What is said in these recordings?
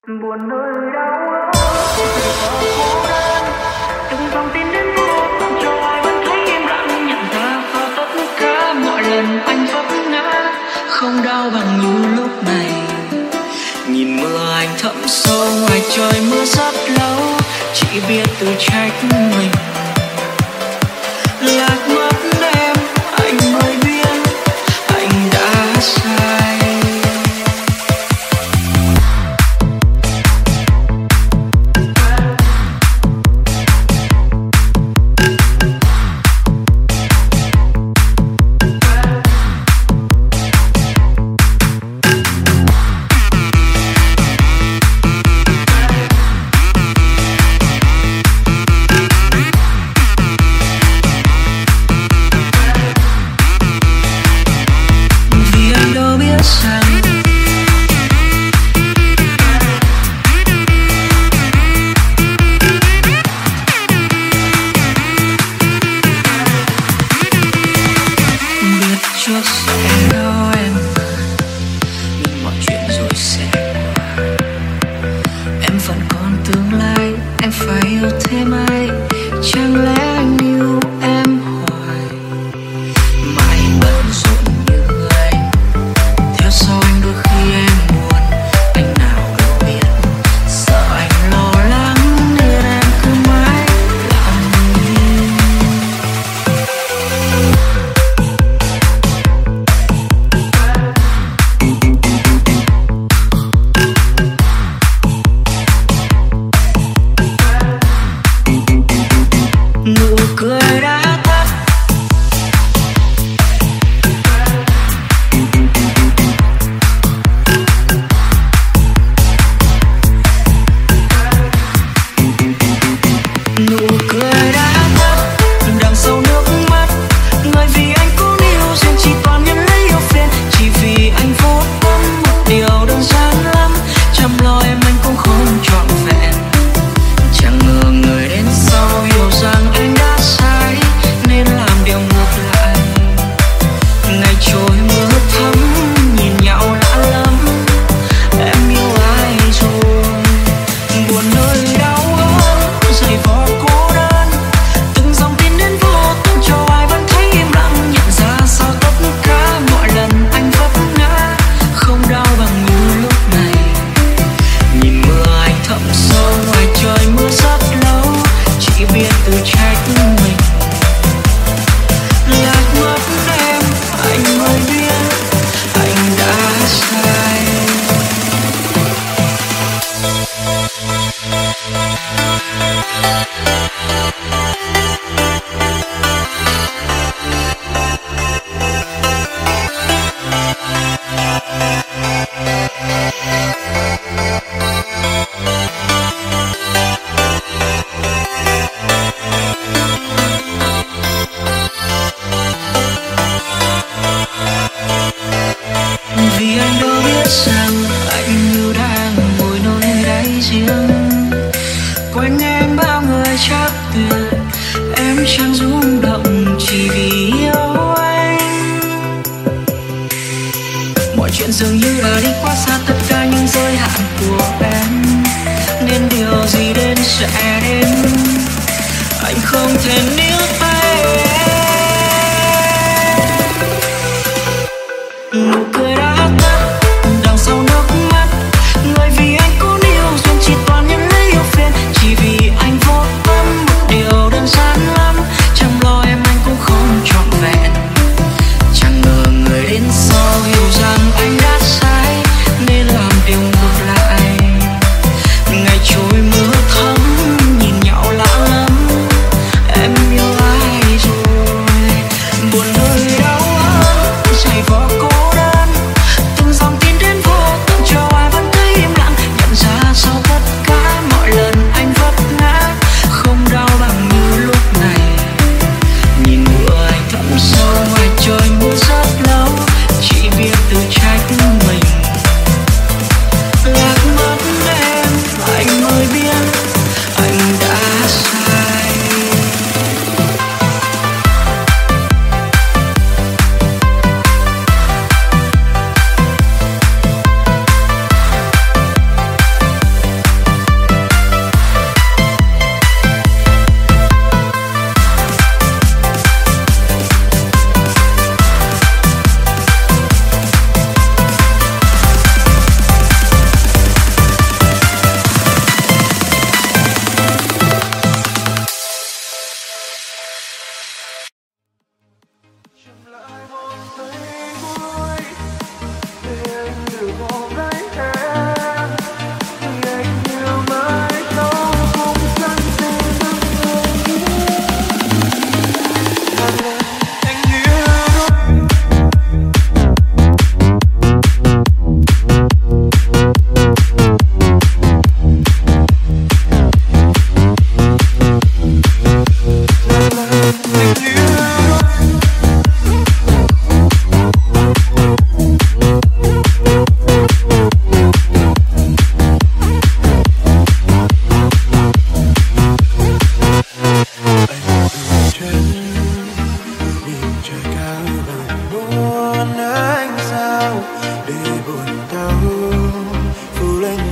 buồn nơi đau khổ đơn từng dòng tin đến vô cho ai vẫn thấy im lặng nhận ra sau tất cả mọi lần anh vấp ngã không đau bằng như lúc này. Nhìn mưa anh thấm sâu ngoài trời mưa rất lâu chỉ biết tự trách mình lạc mất em anh mới biết anh đã sai. Ngày trôi mưa thấm nhìn nhau lạ lắm em yêu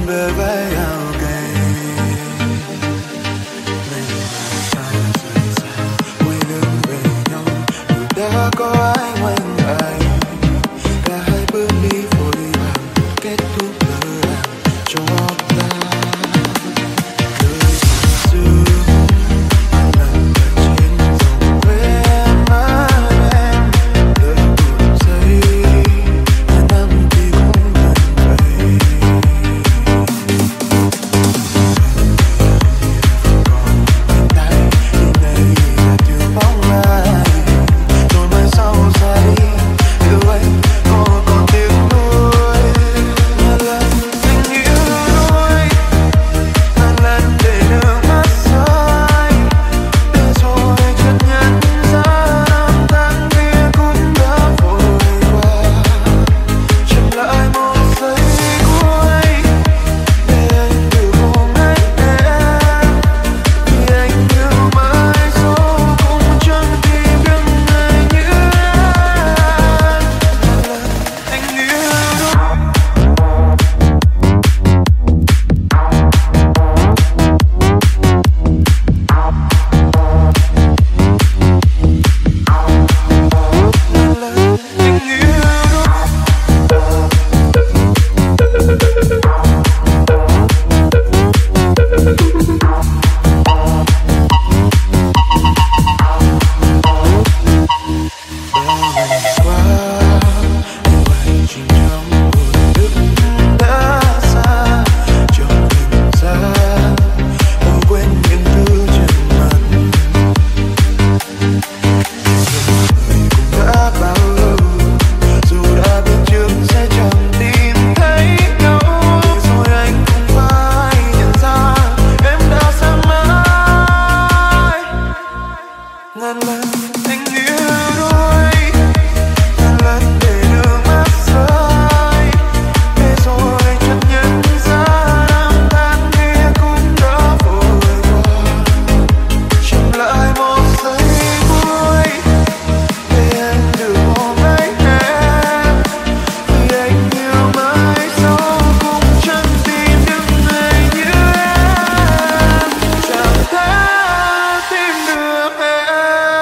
bờ vai áo cay. Ngày mà ta rời xa, quay lưng về nhau, dù đã có ai ngoảnh lại, cả hai bước đi vội vàng, kết thúc lỡ làng cho ta. Đời xưa lần lần trên dòng quen mắt em, lời buồn giây năm thì cũng gần vậy. Còn tay đêm nay là thiếu bóng ai, rồi mai sau ra đi yêu anh có còn tiếc nuối. Ngàn lần tình yêu đôi, ngàn lần để nước mắt rơi, để rồi chợt nhận ra năm tháng kia cũng đã vội qua. Chậm lại một giây cuối để anh được ôm lấy em, vì anh yêu mãi số cũng chẳng tìm được người như em. Ngàn lần anh yêu đôi. Ngàn lần anh yêu đôi, ngàn lần để nước mắt rơi, để rồi chợt nhận ra năm tháng kia cũng đã vội qua. Chậm lại một giây cuối để anh được ôm lấy em, vì anh yêu mãi sau cũng chẳng tìm được người như em, chẳng thể tìm được em.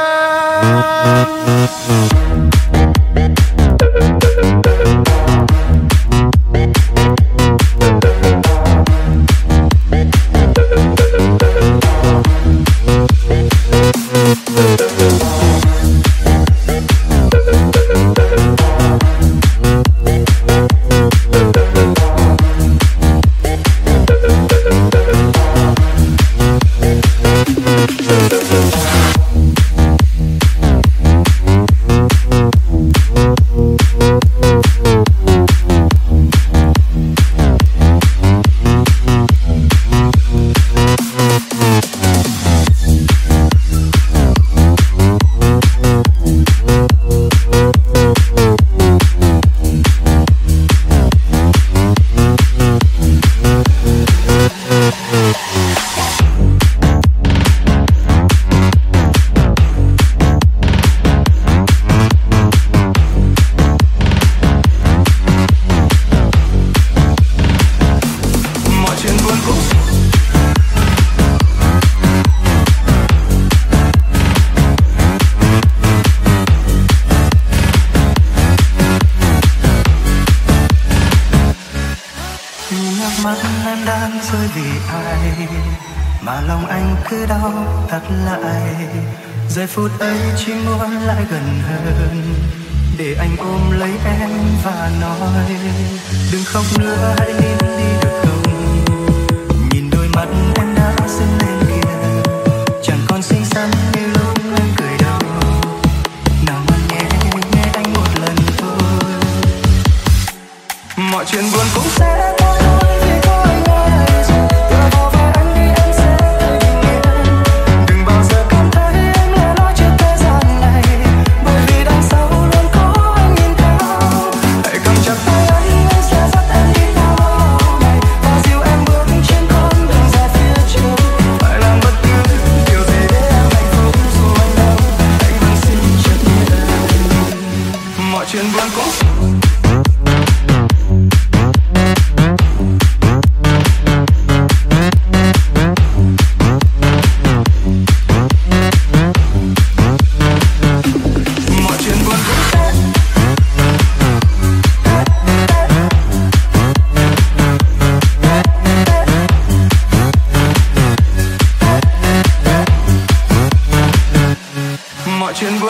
Mọi chuyện buồn cũng nước mắt em đang rơi vì ai mà lòng anh cứ đau thắt lại. Giây phút ấy chỉ muốn lại gần hơn để anh ôm lấy em và nói đừng khóc nữa, hãy nín đi được không? Nhìn đôi mắt em đã sưng lên kìa, chẳng còn xinh xắn như lúc em cười đâu. Nào mà nghe anh một lần thôi, mọi chuyện buồn cũng sẽ qua thôi vì có anh ở đây rồi. Tựa vào vai anh đi em sẽ thấy bình yên, đừng bao giờ cảm thấy em lẻ loi trên thế gian này, bởi vì đằng sau luôn có anh nhìn theo. Hãy cầm chặt tay anh sẽ dắt em đi qua lối này.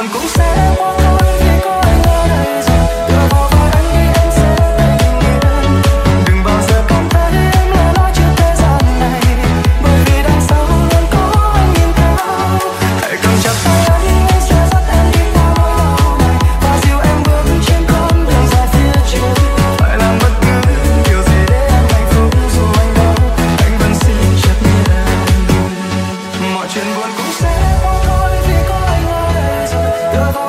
cũng sẽ qua thôi vì có anh ở đây rồi. Tựa vào vai anh đi em sẽ bình yên. Đừng bao giờ cảm thấy em là lối trước thế gian này, bởi vì đằng sau luôn có anh nhìn theo. Hãy cầm chặt tay anh sẽ dắt em đi qua nỗi đau này và dìu em bước trên con đường dài phía trước. Phải làm bất cứ điều gì để em hạnh phúc, dù anh đau anh vẫn xin chấp nhận. Mọi chuyện buồn cũng sẽ qua thôi vì có anh ở đây rồi. Tựa vào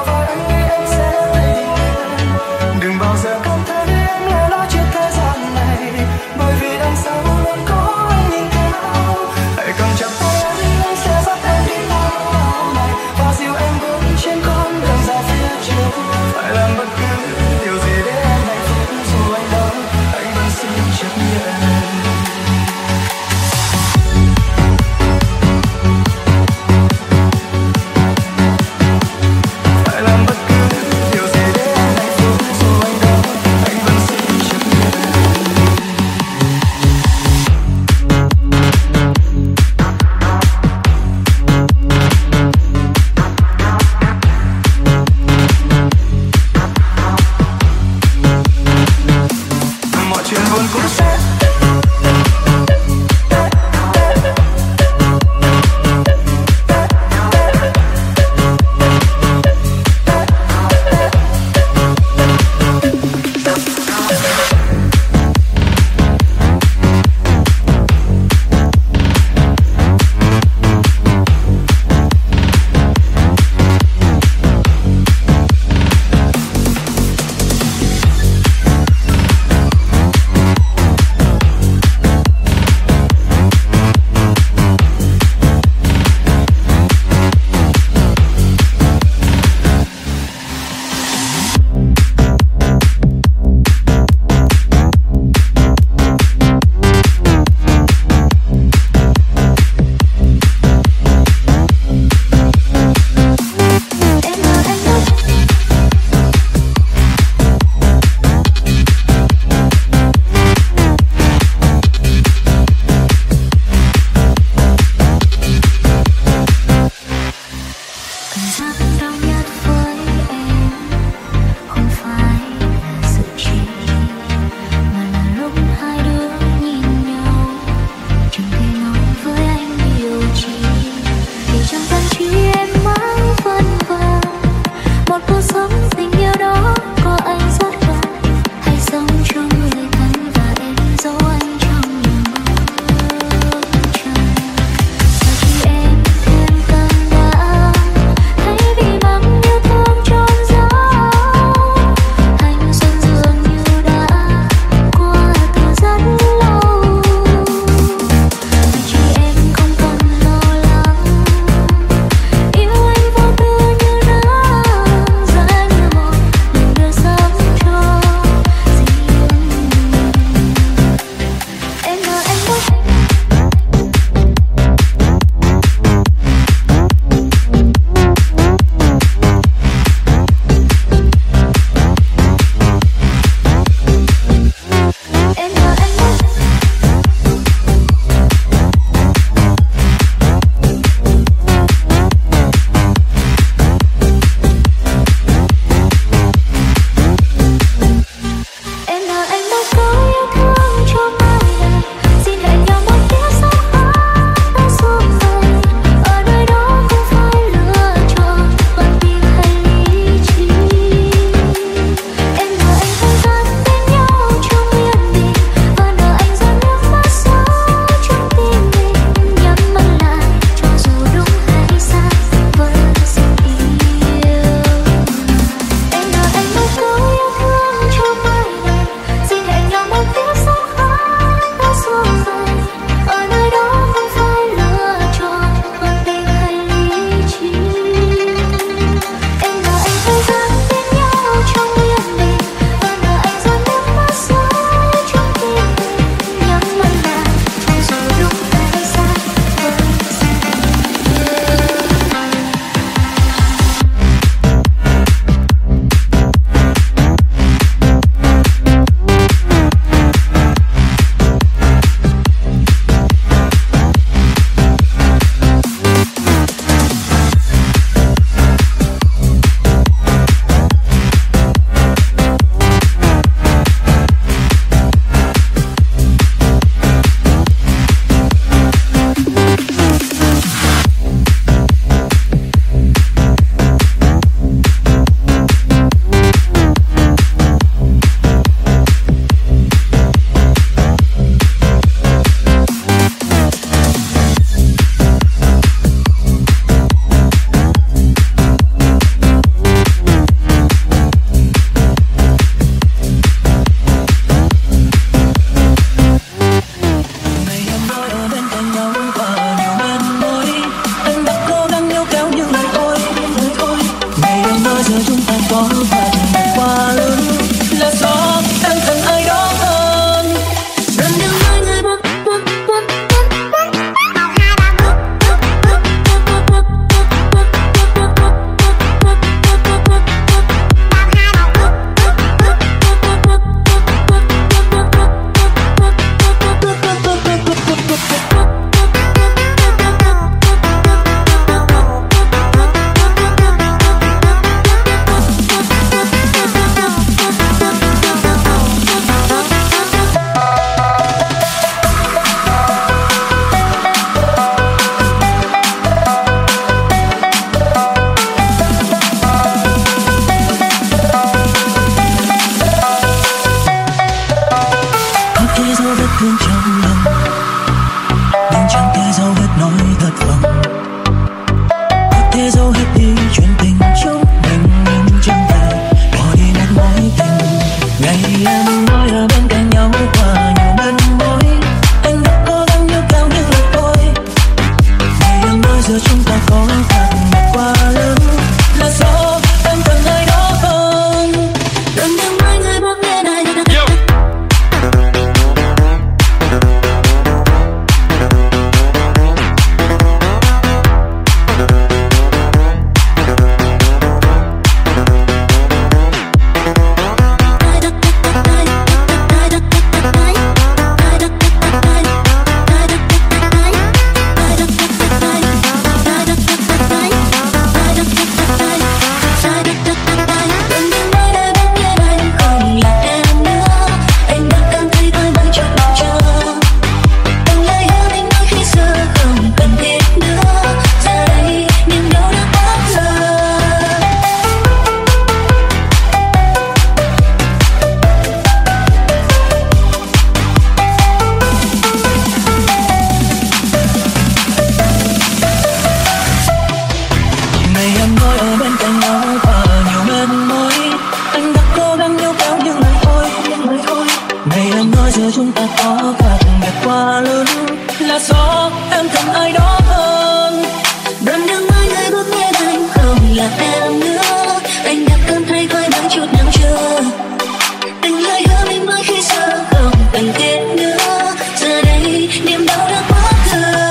là do em cần ai đó hơn. Đoạn đường mai người bước nghe anh không là em nữa, anh đã cảm thấy vơi bớt chút nắng chưa. Từng lời hứa mình mới khi xưa không cần thiết nữa, giờ đây niềm đau đã quá thừa.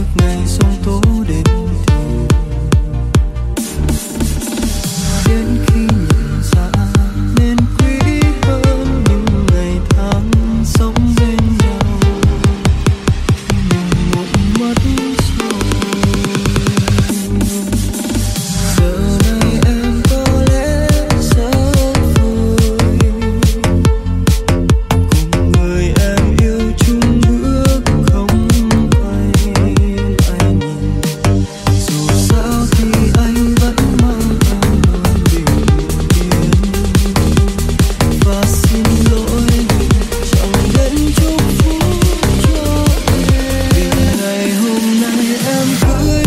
ngày sông tố đến thì đến khi nhận ra nên quý hơn những ngày tháng sống bên nhau. Mình muộn mất rồi. Giờ này em có lẽ rất vui cùng người em yêu chung bước không quay lại nhìn. Dù sao thì anh vẫn mang em luôn bình yên. Và xin lỗi vì chẳng đến chúc phúc cho em. Vì ngày hôm nay em cưới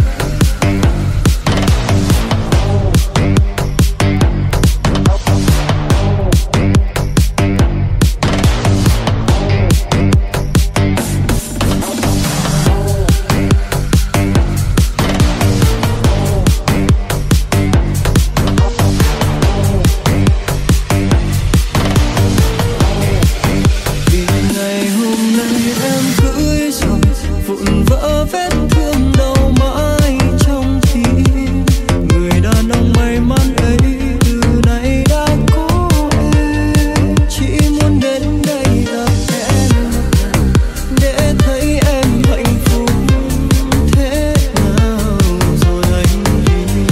vì ngày hôm nay em cưới rồi, vụn vỡ vết thương đau mãi trong tim. Người đàn ông may mắn ấy từ nay đã có em, chỉ muốn đến đây gặp em để thấy em hạnh phúc thế nào rồi anh đi.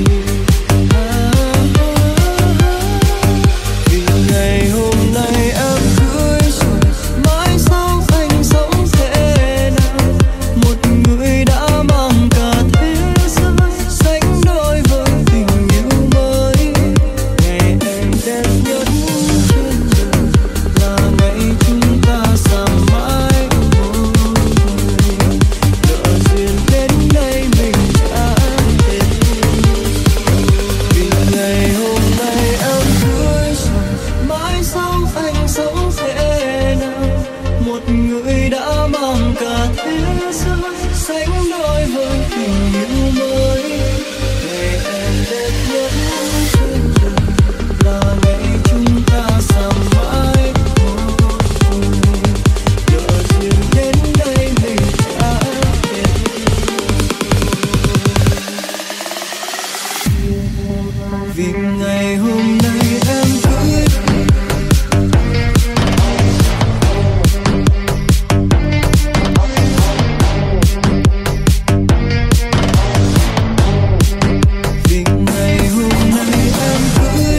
Vì ngày hôm nay em cưới rồi, mãi sau anh sống thế nào? Một người đã mang cả thế giới, sánh đôi với tình yêu mới. Ngày em đẹp nhất trên đời là ngày chúng ta xa mãi một người. Lỡ duyên đến đây mình đã hết. Vì ngày hôm nay em cưới rồi, mãi sau anh sống thế nào? Một người đã mang cả thế giới, sánh đôi với tình yêu mới. Ngày em đẹp nhất trên đời là ngày chúng ta xa mãi một người. Lỡ duyên đến đây mình đã hết. Vì ngày hôm nay em cưới vì ngày hôm nay em cưới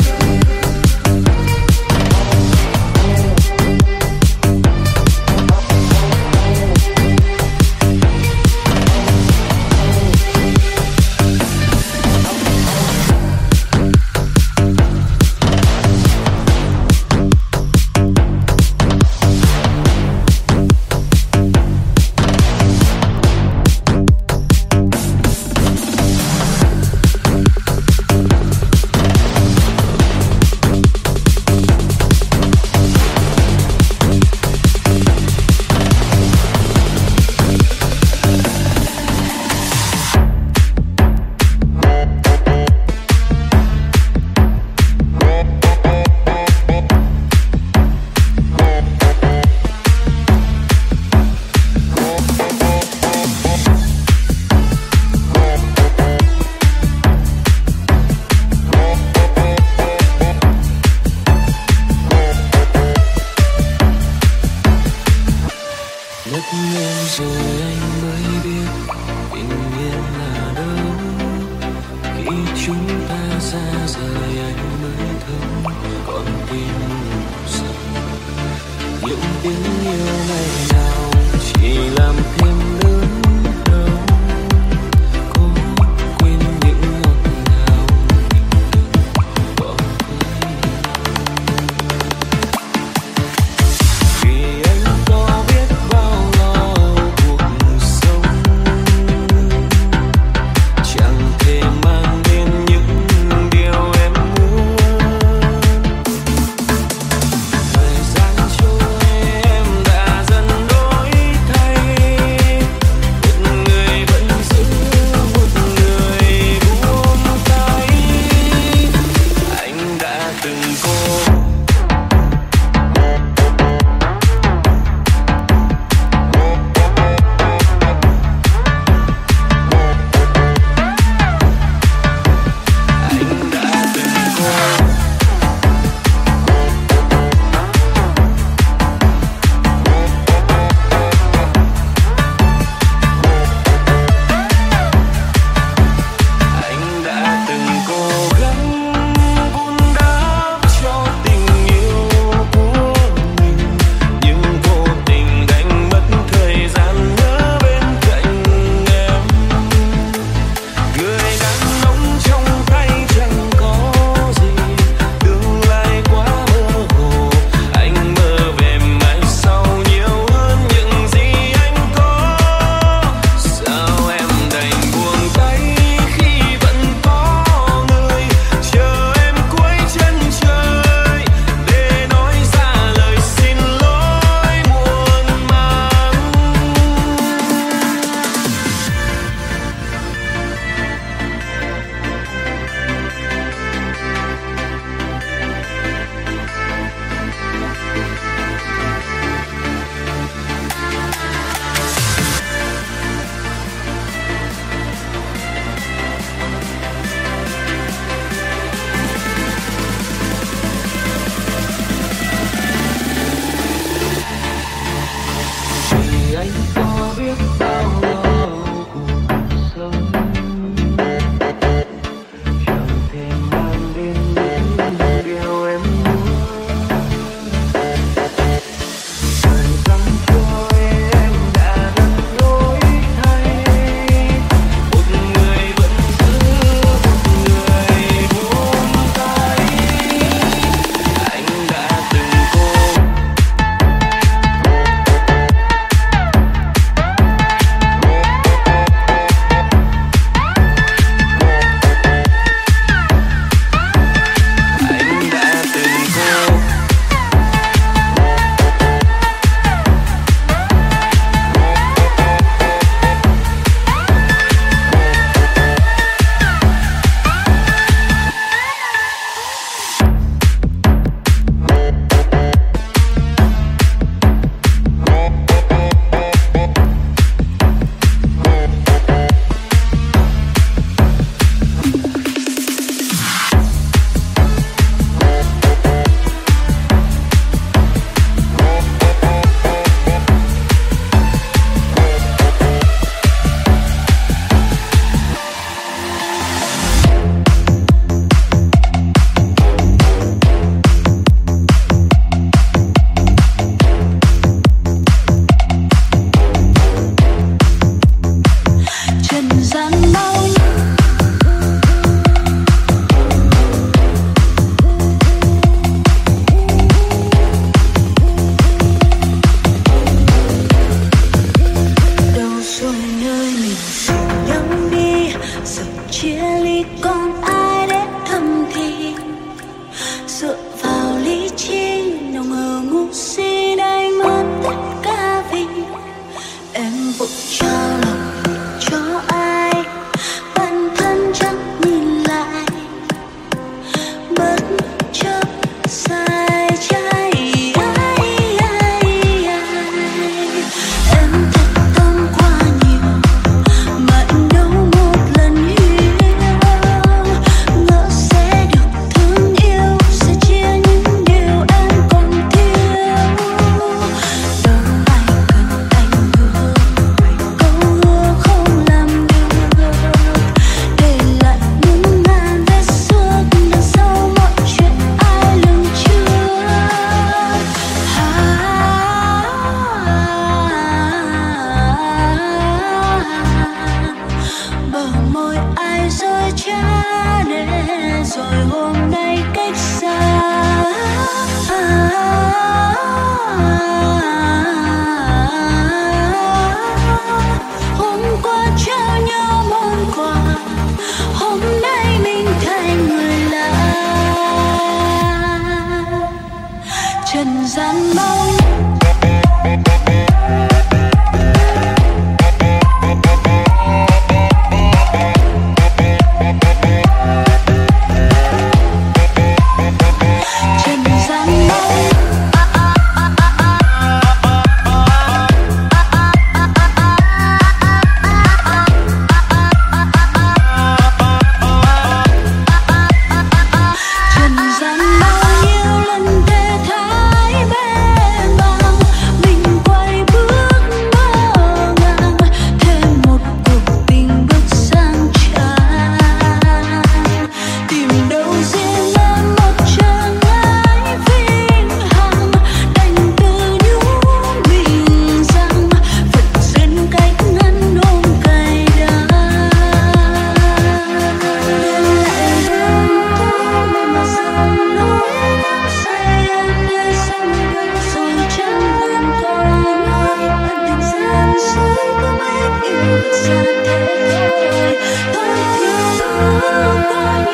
ngất ngây rồi anh mới biết tình yêu là đâu. Khi chúng ta xa rời anh mới thấu con tim rằng những tiếng yêu ngày nào chỉ làm thêm lớn đau. Có quên những ngọt ngào bỏ vì anh có biết bao lo cuộc sống, chẳng thể mang đến những điều em muốn. Thời gian trôi em đã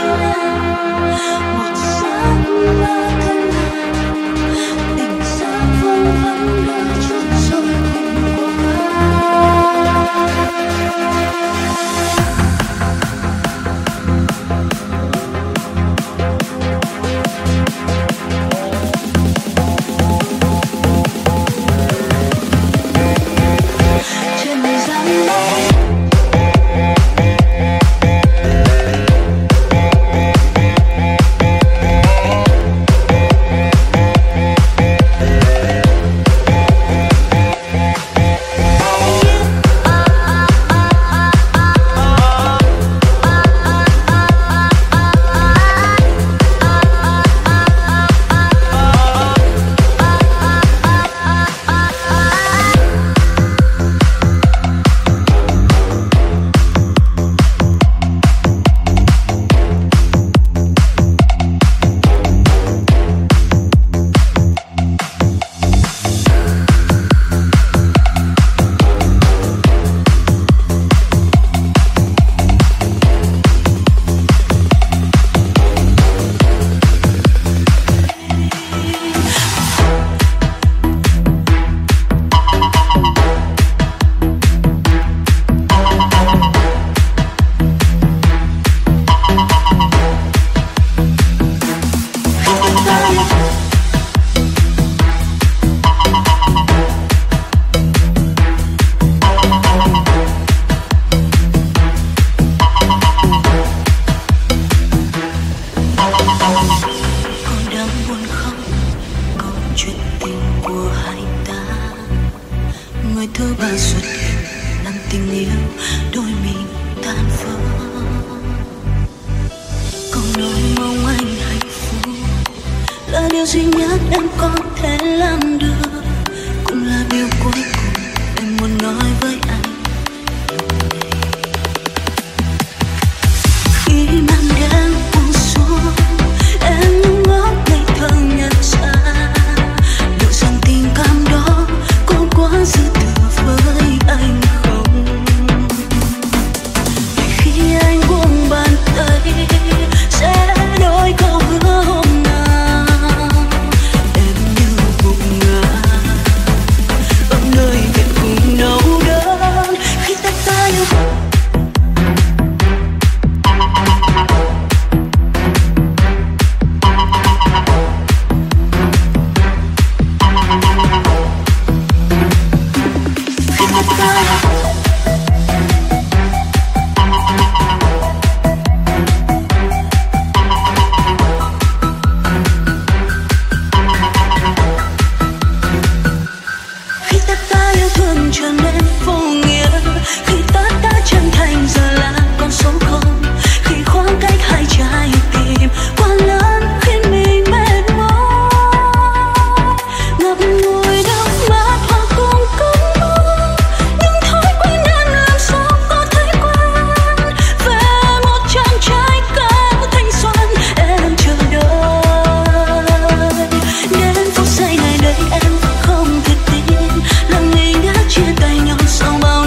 Sau bao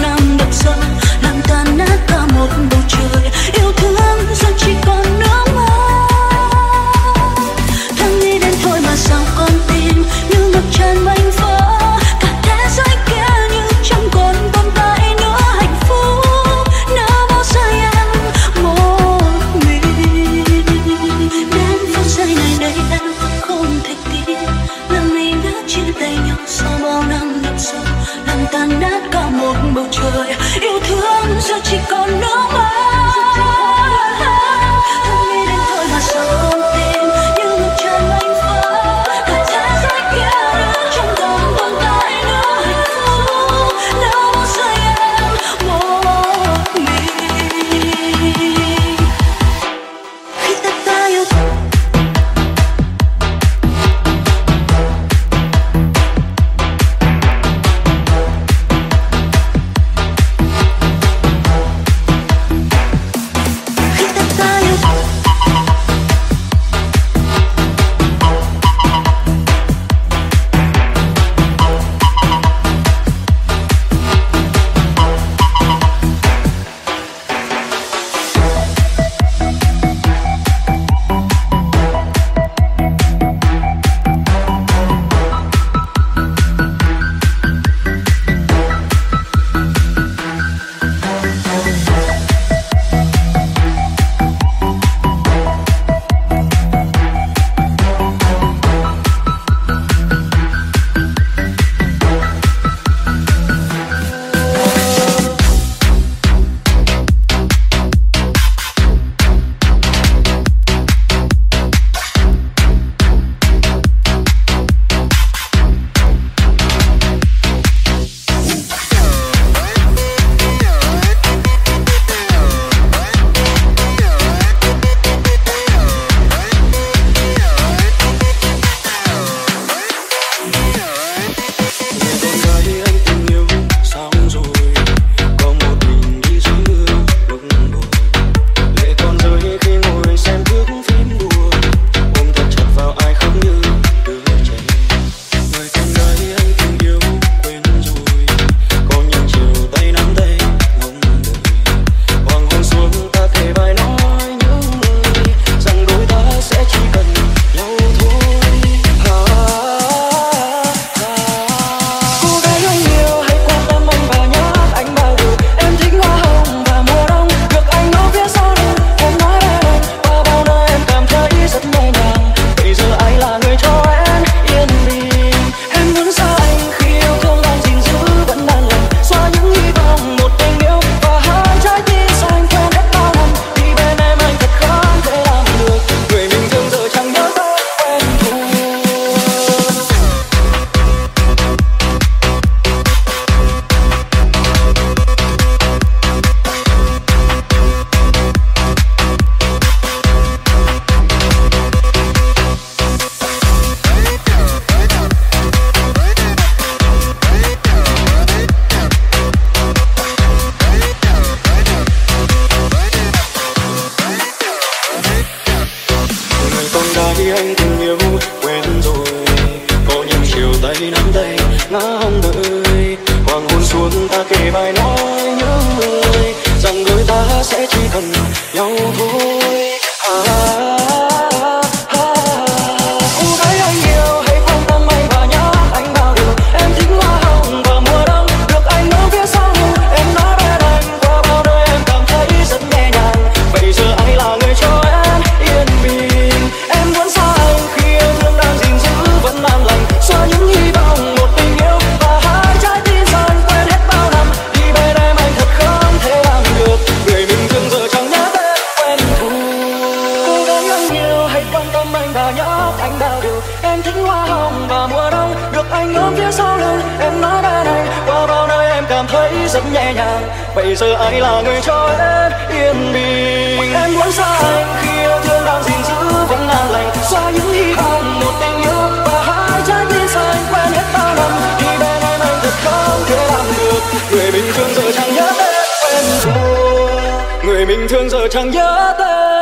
ta kể bài nói những người rằng đôi ta sẽ chỉ cần nhau thôi. Cô gái anh yêu hãy quan tâm anh và nhớ anh bao điều. Em thích hoa hồng và mùa đông, được anh ở phía sau lưng. Em nói bên anh qua bao nơi em cảm thấy rất nhẹ nhàng. Bây giờ anh là người cho em yên bình. Em muốn xa anh khi yêu thương đang gìn giữ vẫn an lành, xóa những hy vọng một tình yêu và hai trái tim dần quên hết bao năm. Đi bên em anh thật không thể làm được, người mình thương giờ chẳng nhớ đến quen thuộc. Cô gái anh yêu hãy quan tâm anh và nhớ anh bao điều. Em thích hoa hồng và mùa đông, được anh ôm phía sau lưng. Em nói bên anh qua bao nơi em cảm thấy rất nhẹ nhàng. Bây giờ anh là người cho em yên bình. Em muốn xa anh khi yêu thương đang gìn giữ vẫn an lành, xóa những hy vọng một tình yêu và hai trái tim xanh quen hết bao năm. Đi bên em anh thật không thể làm được, người bình thường giờ chẳng nhớ tên quen thuộc, người bình thường giờ chẳng nhớ tên.